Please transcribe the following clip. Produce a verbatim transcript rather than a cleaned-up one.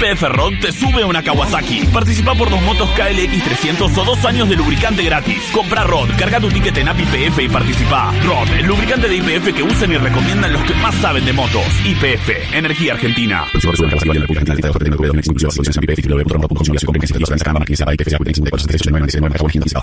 P F Rod te sube a una Kawasaki. Participa por dos motos K L X trescientos o dos años de lubricante gratis. Compra Rod, carga tu ticket en App I P F y participa. Rod, el lubricante de I P F que usan y recomiendan los que más saben de motos. I P F, Energía Argentina.